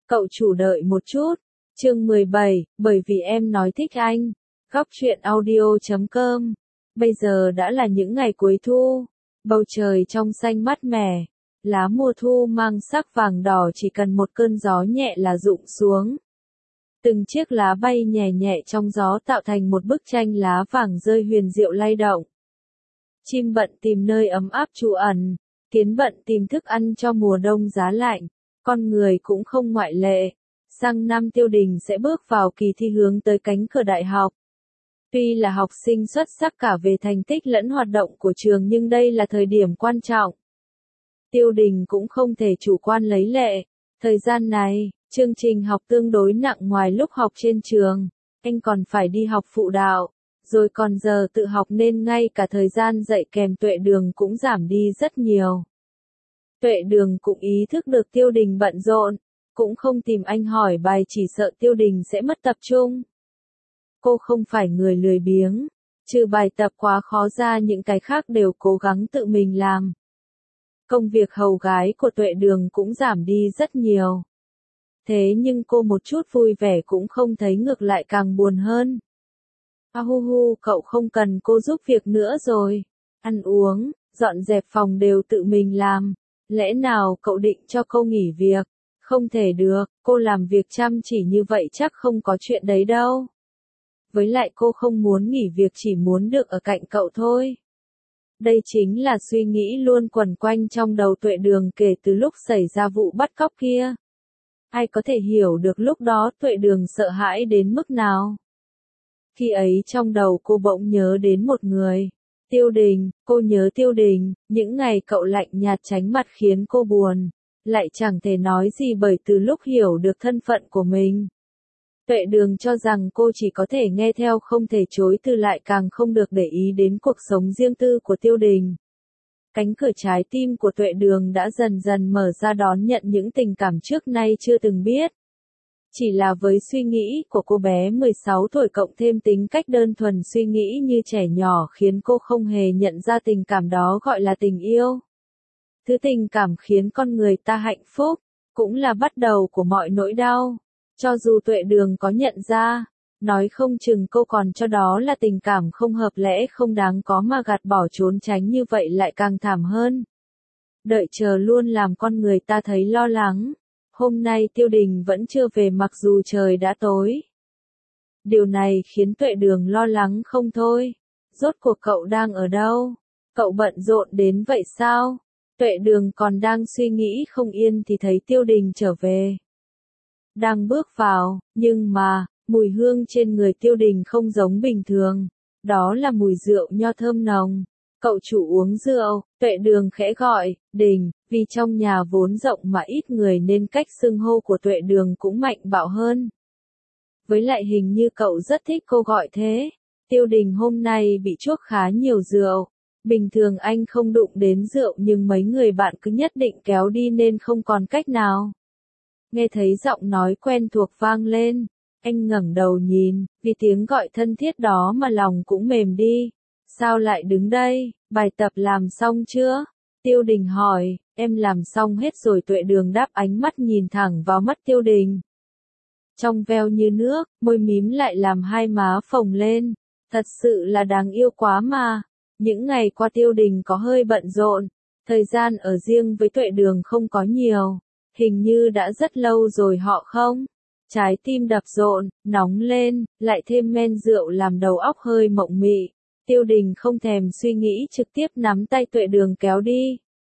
Cậu chủ đợi một chút. Chương 17, bởi vì em nói thích anh. Góc truyện audio.com. Bây giờ đã là những ngày cuối thu. Bầu trời trong xanh mát mẻ. Lá mùa thu mang sắc vàng đỏ chỉ cần một cơn gió nhẹ là rụng xuống. Từng chiếc lá bay nhẹ nhẹ trong gió tạo thành một bức tranh lá vàng rơi huyền diệu lay động. Chim bận tìm nơi ấm áp trú ẩn, kiến bận tìm thức ăn cho mùa đông giá lạnh, con người cũng không ngoại lệ. Sang năm Tiêu Đình sẽ bước vào kỳ thi hướng tới cánh cửa đại học. Tuy là học sinh xuất sắc cả về thành tích lẫn hoạt động của trường nhưng đây là thời điểm quan trọng. Tiêu Đình cũng không thể chủ quan lấy lệ. Thời gian này, chương trình học tương đối nặng ngoài lúc học trên trường, anh còn phải đi học phụ đạo, rồi còn giờ tự học nên ngay cả thời gian dạy kèm Tuệ Đường cũng giảm đi rất nhiều. Tuệ Đường cũng ý thức được Tiêu Đình bận rộn, cũng không tìm anh hỏi bài chỉ sợ Tiêu Đình sẽ mất tập trung. Cô không phải người lười biếng, trừ bài tập quá khó ra những cái khác đều cố gắng tự mình làm. Công việc hầu gái của Tuệ Đường cũng giảm đi rất nhiều. Thế nhưng cô một chút vui vẻ cũng không thấy, ngược lại càng buồn hơn. Cậu không cần cô giúp việc nữa rồi. Ăn uống, dọn dẹp phòng đều tự mình làm. Lẽ nào cậu định cho cô nghỉ việc? Không thể được, cô làm việc chăm chỉ như vậy chắc không có chuyện đấy đâu. Với lại cô không muốn nghỉ việc, chỉ muốn được ở cạnh cậu thôi. Đây chính là suy nghĩ luôn quẩn quanh trong đầu Tuệ Đường kể từ lúc xảy ra vụ bắt cóc kia. Ai có thể hiểu được lúc đó Tuệ Đường sợ hãi đến mức nào. Khi ấy trong đầu cô bỗng nhớ đến một người. Tiêu Đình, cô nhớ Tiêu Đình, những ngày cậu lạnh nhạt tránh mặt khiến cô buồn, lại chẳng thể nói gì bởi từ lúc hiểu được thân phận của mình. Tuệ Đường cho rằng cô chỉ có thể nghe theo không thể chối từ, lại càng không được để ý đến cuộc sống riêng tư của Tiêu Đình. Cánh cửa trái tim của Tuệ Đường đã dần dần mở ra đón nhận những tình cảm trước nay chưa từng biết. Chỉ là với suy nghĩ của cô bé 16 tuổi cộng thêm tính cách đơn thuần suy nghĩ như trẻ nhỏ khiến cô không hề nhận ra tình cảm đó gọi là tình yêu. Thứ tình cảm khiến con người ta hạnh phúc, cũng là bắt đầu của mọi nỗi đau. Cho dù Tuệ Đường có nhận ra, nói không chừng cô còn cho đó là tình cảm không hợp lẽ không đáng có mà gạt bỏ trốn tránh, như vậy lại càng thảm hơn. Đợi chờ luôn làm con người ta thấy lo lắng. Hôm nay Tiêu Đình vẫn chưa về mặc dù trời đã tối. Điều này khiến Tuệ Đường lo lắng không thôi. Rốt cuộc cậu đang ở đâu? Cậu bận rộn đến vậy sao? Tuệ Đường còn đang suy nghĩ không yên thì thấy Tiêu Đình trở về. Đang bước vào, nhưng mà, mùi hương trên người Tiêu Đình không giống bình thường. Đó là mùi rượu nho thơm nồng. Cậu chủ uống rượu, Tuệ Đường khẽ gọi, Đình, vì trong nhà vốn rộng mà ít người nên cách xưng hô của Tuệ Đường cũng mạnh bạo hơn. Với lại hình như cậu rất thích cô gọi thế. Tiêu Đình hôm nay bị chuốc khá nhiều rượu. Bình thường anh không đụng đến rượu nhưng mấy người bạn cứ nhất định kéo đi nên không còn cách nào. Nghe thấy giọng nói quen thuộc vang lên, anh ngẩng đầu nhìn, vì tiếng gọi thân thiết đó mà lòng cũng mềm đi. Sao lại đứng đây, bài tập làm xong chưa? Tiêu Đình hỏi, em làm xong hết rồi. Tuệ Đường đáp, ánh mắt nhìn thẳng vào mắt Tiêu Đình. Trong veo như nước, môi mím lại làm hai má phồng lên. Thật sự là đáng yêu quá mà. Những ngày qua Tiêu Đình có hơi bận rộn, thời gian ở riêng với Tuệ Đường không có nhiều. Hình như đã rất lâu rồi họ không? Trái tim đập rộn, nóng lên, lại thêm men rượu làm đầu óc hơi mộng mị. Tiêu Đình không thèm suy nghĩ trực tiếp nắm tay Tuệ Đường kéo đi.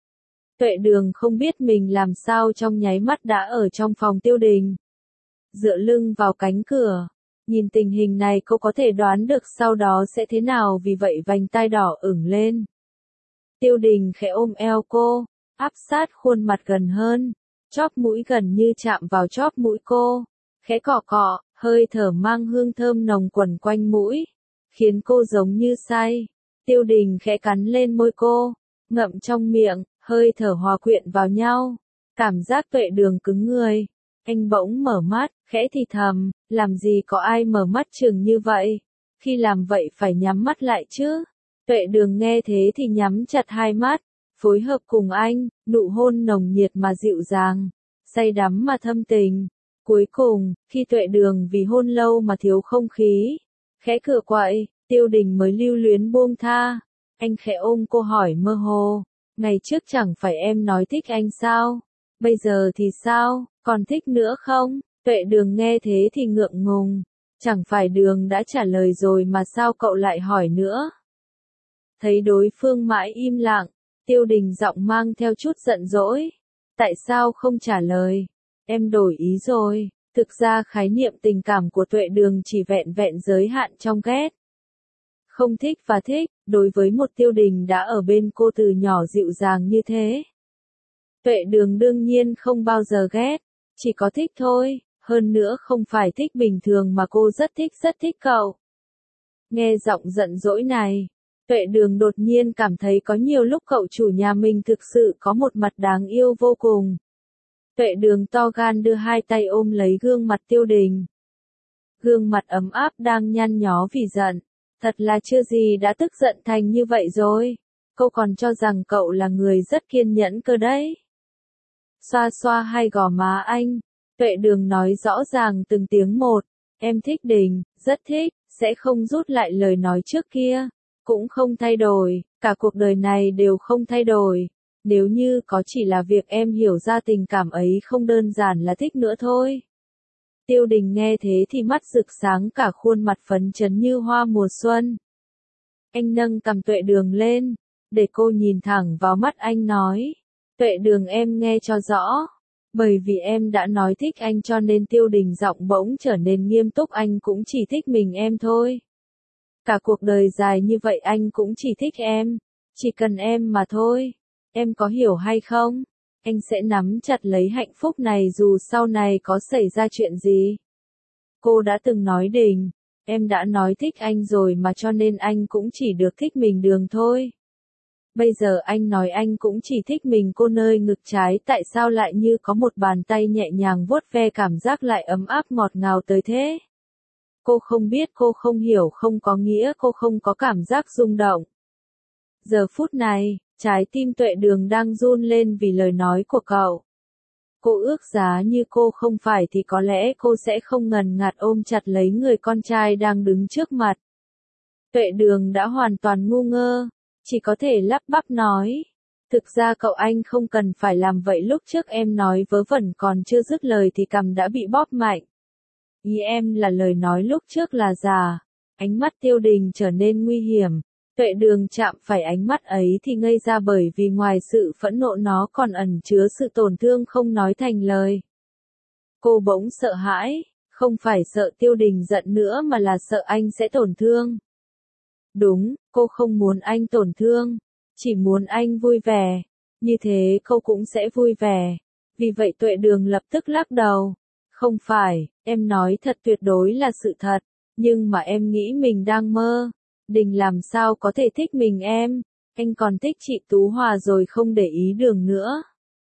Tuệ Đường không biết mình làm sao trong nháy mắt đã ở trong phòng Tiêu Đình. Dựa lưng vào cánh cửa. Nhìn tình hình này cô có thể đoán được sau đó sẽ thế nào, vì vậy vành tai đỏ ửng lên. Tiêu Đình khẽ ôm eo cô, áp sát khuôn mặt gần hơn. Chóp mũi gần như chạm vào chóp mũi cô. Khẽ cọ cọ, hơi thở mang hương thơm nồng quẩn quanh mũi, khiến cô giống như say. Tiêu Đình khẽ cắn lên môi cô, ngậm trong miệng, hơi thở hòa quyện vào nhau. Cảm giác Tuệ Đường cứng người. Anh bỗng mở mắt, khẽ thì thầm, làm gì có ai mở mắt chừng như vậy. Khi làm vậy phải nhắm mắt lại chứ. Tuệ Đường nghe thế thì nhắm chặt hai mắt, phối hợp cùng anh, nụ hôn nồng nhiệt mà dịu dàng, say đắm mà thâm tình. Cuối cùng, khi Tuệ Đường vì hôn lâu mà thiếu không khí, khẽ cửa quậy, Tiêu Đình mới lưu luyến buông tha. Anh khẽ ôm cô hỏi mơ hồ, ngày trước chẳng phải em nói thích anh sao? Bây giờ thì sao, còn thích nữa không? Tuệ Đường nghe thế thì ngượng ngùng, chẳng phải Đường đã trả lời rồi mà sao cậu lại hỏi nữa? Thấy đối phương mãi im lặng, Tiêu Đình giọng mang theo chút giận dỗi. Tại sao không trả lời? Em đổi ý rồi. Thực ra khái niệm tình cảm của Tuệ Đường chỉ vẹn vẹn giới hạn trong ghét. Không thích và thích, đối với một Tiêu Đình đã ở bên cô từ nhỏ dịu dàng như thế. Tuệ Đường đương nhiên không bao giờ ghét, chỉ có thích thôi, hơn nữa không phải thích bình thường mà cô rất thích cậu. Nghe giọng giận dỗi này, Tuệ Đường đột nhiên cảm thấy có nhiều lúc cậu chủ nhà mình thực sự có một mặt đáng yêu vô cùng. Tuệ Đường to gan đưa hai tay ôm lấy gương mặt Tiêu Đình. Gương mặt ấm áp đang nhăn nhó vì giận. Thật là chưa gì đã tức giận thành như vậy rồi. Cô còn cho rằng cậu là người rất kiên nhẫn cơ đấy. Xoa xoa hai gò má anh, Tuệ Đường nói rõ ràng từng tiếng một. Em thích Đình, rất thích, sẽ không rút lại lời nói trước kia. Cũng không thay đổi, cả cuộc đời này đều không thay đổi. Nếu như có chỉ là việc em hiểu ra tình cảm ấy không đơn giản là thích nữa thôi. Tiêu Đình nghe thế thì mắt rực sáng cả khuôn mặt phấn chấn như hoa mùa xuân. Anh nâng cằm Tuệ Đường lên, để cô nhìn thẳng vào mắt anh nói. Tuệ Đường em nghe cho rõ. Bởi vì em đã nói thích anh cho nên Tiêu Đình giọng bỗng trở nên nghiêm túc, anh cũng chỉ thích mình em thôi. Cả cuộc đời dài như vậy anh cũng chỉ thích em. Chỉ cần em mà thôi. Em có hiểu hay không? Anh sẽ nắm chặt lấy hạnh phúc này dù sau này có xảy ra chuyện gì. Cô đã từng nói Đình, em đã nói thích anh rồi mà cho nên anh cũng chỉ được thích mình Đường thôi. Bây giờ anh nói anh cũng chỉ thích mình cô, nơi ngực trái tại sao lại như có một bàn tay nhẹ nhàng vuốt ve, cảm giác lại ấm áp ngọt ngào tới thế. Cô không biết, cô không hiểu, không có nghĩa cô không có cảm giác rung động. Giờ phút này, trái tim Tuệ Đường đang run lên vì lời nói của cậu. Cô ước giá như cô không phải thì có lẽ cô sẽ không ngần ngại ôm chặt lấy người con trai đang đứng trước mặt. Tuệ Đường đã hoàn toàn ngu ngơ, chỉ có thể lắp bắp nói. Thực ra cậu anh không cần phải làm vậy, lúc trước em nói vớ vẩn còn chưa dứt lời thì cằm đã bị bóp mạnh. Ý em là lời nói lúc trước là giả. Ánh mắt Tiêu Đình trở nên nguy hiểm. Tuệ Đường chạm phải ánh mắt ấy thì ngây ra, bởi vì ngoài sự phẫn nộ nó còn ẩn chứa sự tổn thương không nói thành lời. Cô bỗng sợ hãi, không phải sợ Tiêu Đình giận nữa mà là sợ anh sẽ tổn thương. Đúng, cô không muốn anh tổn thương, chỉ muốn anh vui vẻ, như thế cô cũng sẽ vui vẻ. Vì vậy Tuệ Đường lập tức lắc đầu. Không phải, em nói thật, tuyệt đối là sự thật, nhưng mà em nghĩ mình đang mơ. Đình làm sao có thể thích mình em, anh còn thích chị Tú Hòa rồi không để ý Đường nữa.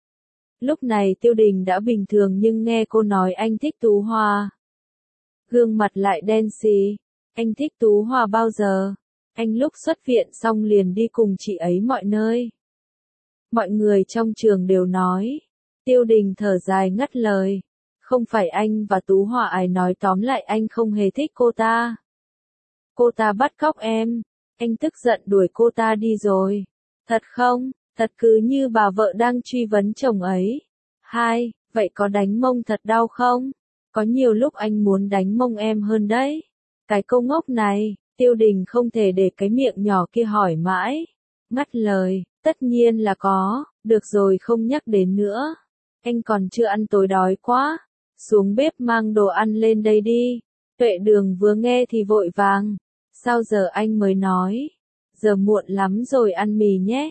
Lúc này Tiêu Đình đã bình thường nhưng nghe cô nói anh thích Tú Hòa. Gương mặt lại đen xì, anh thích Tú Hòa bao giờ? Anh lúc xuất viện xong liền đi cùng chị ấy mọi nơi. Mọi người trong trường đều nói. Tiêu Đình thở dài ngắt lời. Không phải anh và Tú Hòa, ai nói tóm lại anh không hề thích cô ta. Cô ta bắt cóc em, anh tức giận đuổi cô ta đi rồi. Thật không? Thật cứ như bà vợ đang truy vấn chồng ấy. Hai, vậy có đánh mông thật đau không? Có nhiều lúc anh muốn đánh mông em hơn đấy. Cái câu ngốc này, Tiêu Đình không thể để cái miệng nhỏ kia hỏi mãi. Ngắt lời, tất nhiên là có, được rồi không nhắc đến nữa. Anh còn chưa ăn tối đói quá. Xuống bếp mang đồ ăn lên đây đi. Tuệ Đường vừa nghe thì vội vàng. Sao giờ anh mới nói? Giờ muộn lắm rồi, ăn mì nhé.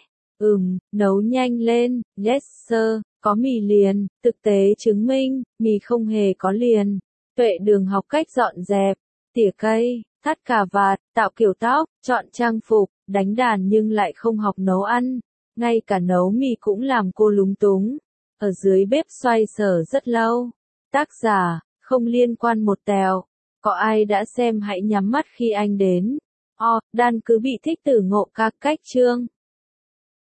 Nấu nhanh lên. Yes sir, có mì liền. Thực tế chứng minh, mì không hề có liền. Tuệ Đường học cách dọn dẹp, tỉa cây, thắt cà vạt, tạo kiểu tóc, chọn trang phục, đánh đàn nhưng lại không học nấu ăn. Ngay cả nấu mì cũng làm cô lúng túng. Ở dưới bếp xoay sở rất lâu. Tác giả, không liên quan một tèo. Có ai đã xem hãy nhắm mắt khi anh đến. Đan cứ bị thích tử ngộ các cách chương.